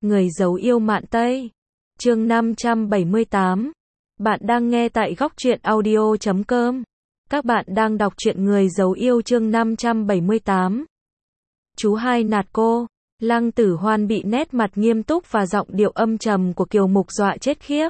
Người giấu yêu mạn Tây. Chương 578. Bạn đang nghe tại góc truyện audio.com. Các bạn đang đọc truyện Người giấu yêu chương 578. Chú hai nạt cô. Lăng Tử Hoan bị nét mặt nghiêm túc và giọng điệu âm trầm của Kiều Mục dọa chết khiếp.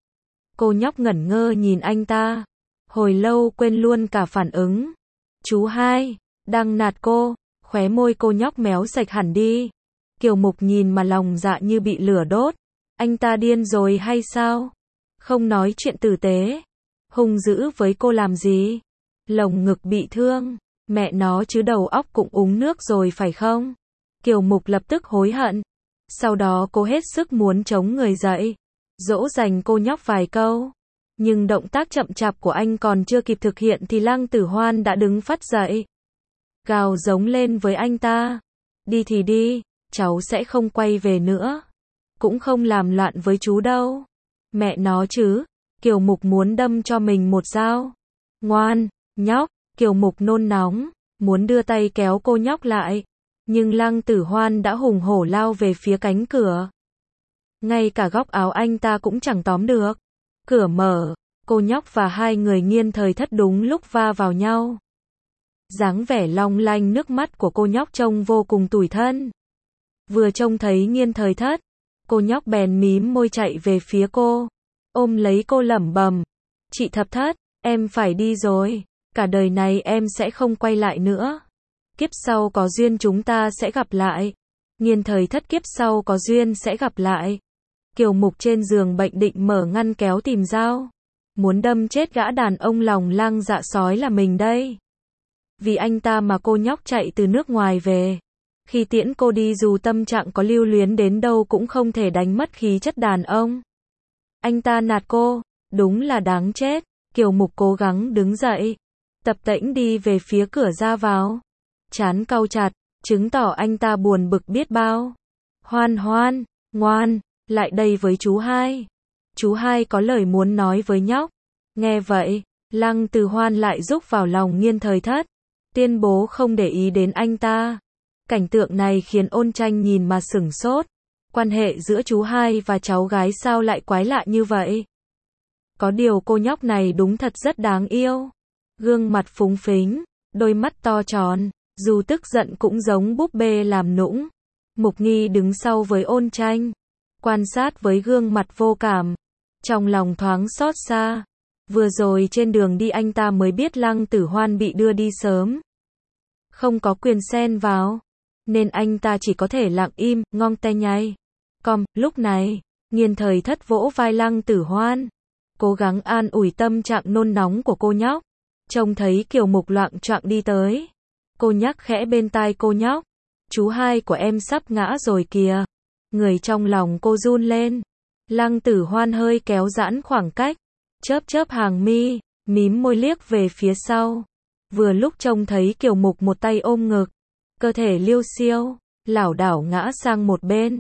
Cô nhóc ngẩn ngơ nhìn anh ta. Hồi lâu quên luôn cả phản ứng. Chú hai, đang nạt cô. Khóe môi cô nhóc méo sạch hẳn đi. Kiều Mục nhìn mà lòng dạ như bị lửa đốt. Anh ta điên rồi hay sao? Không nói chuyện tử tế. Hung dữ với cô làm gì? Lồng ngực bị thương. Mẹ nó chứ đầu óc cũng uống nước rồi phải không? Kiều Mục lập tức hối hận. Sau đó cô hết sức muốn chống người dậy. Dỗ dành cô nhóc vài câu. Nhưng động tác chậm chạp của anh còn chưa kịp thực hiện thì Lăng Tử Hoan đã đứng phắt dậy. Gào giống lên với anh ta. Đi thì đi, cháu sẽ không quay về nữa. Cũng không làm loạn với chú đâu. Mẹ nó chứ. Kiều Mục muốn đâm cho mình một dao. Ngoan, nhóc. Kiều Mục nôn nóng, muốn đưa tay kéo cô nhóc lại. Nhưng Lăng Tử Hoan đã hùng hổ lao về phía cánh cửa. Ngay cả góc áo anh ta cũng chẳng tóm được. Cửa mở, cô nhóc và hai người Nghiên Thời Thất đúng lúc va vào nhau. Dáng vẻ long lanh nước mắt của cô nhóc trông vô cùng tủi thân. Vừa trông thấy Nghiên Thời Thất, cô nhóc bèn mím môi chạy về phía cô, ôm lấy cô lẩm bẩm, chị Thập Thất, em phải đi rồi, cả đời này em sẽ không quay lại nữa. Kiếp sau có duyên chúng ta sẽ gặp lại. Nghiên Thời Thất kiếp sau có duyên sẽ gặp lại. Kiều Mục trên giường bệnh định mở ngăn kéo tìm dao. Muốn đâm chết gã đàn ông lòng lang dạ sói là mình đây. Vì anh ta mà cô nhóc chạy từ nước ngoài về. Khi tiễn cô đi dù tâm trạng có lưu luyến đến đâu cũng không thể đánh mất khí chất đàn ông. Anh ta nạt cô, đúng là đáng chết. Kiều Mục cố gắng đứng dậy, tập tễnh đi về phía cửa ra vào. Trán cau chặt, chứng tỏ anh ta buồn bực biết bao. Hoan Hoan, ngoan, lại đây với chú hai. Chú hai có lời muốn nói với nhóc. Nghe vậy, Lăng Tử Hoan lại rúc vào lòng Nghiên Thời Thất, tuyên bố không để ý đến anh ta. Cảnh tượng này khiến Ôn Tranh nhìn mà sửng sốt. Quan hệ giữa chú hai và cháu gái sao lại quái lạ như vậy? Có điều cô nhóc này đúng thật rất đáng yêu. Gương mặt phúng phính, đôi mắt to tròn, dù tức giận cũng giống búp bê làm nũng. Mục Nghi đứng sau với Ôn Tranh, quan sát với gương mặt vô cảm. Trong lòng thoáng xót xa. Vừa rồi trên đường đi anh ta mới biết Lăng Tử Hoan bị đưa đi sớm. Không có quyền xen vào. Nên anh ta chỉ có thể lặng im, ngong tay nhay. Lúc này, Nghiên Thời Thất vỗ vai Lăng Tử Hoan. Cố gắng an ủi tâm trạng nôn nóng của cô nhóc. Trông thấy Kiều Mục loạng choạng đi tới. Cô nhắc khẽ bên tai cô nhóc. Chú hai của em sắp ngã rồi kìa. Người trong lòng cô run lên. Lăng Tử Hoan hơi kéo giãn khoảng cách. Chớp hàng mi, mím môi liếc về phía sau. Vừa lúc trông thấy Kiều Mục một tay ôm ngực. Cơ thể liêu xiêu, lảo đảo ngã sang một bên.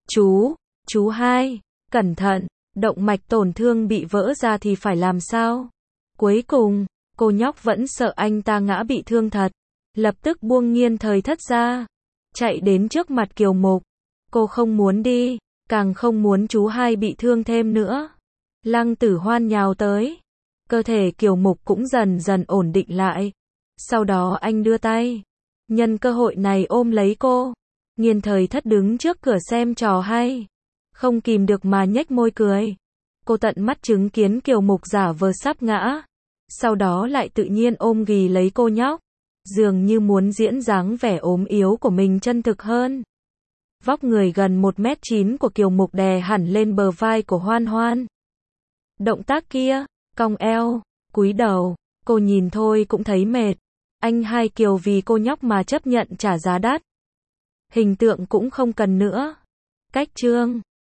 Chú hai, cẩn thận, động mạch tổn thương bị vỡ ra thì phải làm sao? Cuối cùng, cô nhóc vẫn sợ anh ta ngã bị thương thật. Lập tức buông Nghiên Thời Thất ra. Chạy đến trước mặt Kiều Mục. Cô không muốn đi, càng không muốn chú hai bị thương thêm nữa. Lăng Tử Hoan nhào tới. Cơ thể Kiều Mục cũng dần dần ổn định lại. Sau đó anh đưa tay. Nhân cơ hội này ôm lấy cô. Nghiên Thời Thất đứng trước cửa xem trò hay. Không kìm được mà nhếch môi cười. Cô tận mắt chứng kiến Kiều Mục giả vờ sắp ngã. Sau đó lại tự nhiên ôm ghì lấy cô nhóc. Dường như muốn diễn dáng vẻ ốm yếu của mình chân thực hơn. Vóc người gần 1m9 của Kiều Mục đè hẳn lên bờ vai của Hoan Hoan. Động tác kia, cong eo, cúi đầu, cô nhìn thôi cũng thấy mệt. Anh hai Kiều vì cô nhóc mà chấp nhận trả giá đắt. Hình tượng cũng không cần nữa. Cách chương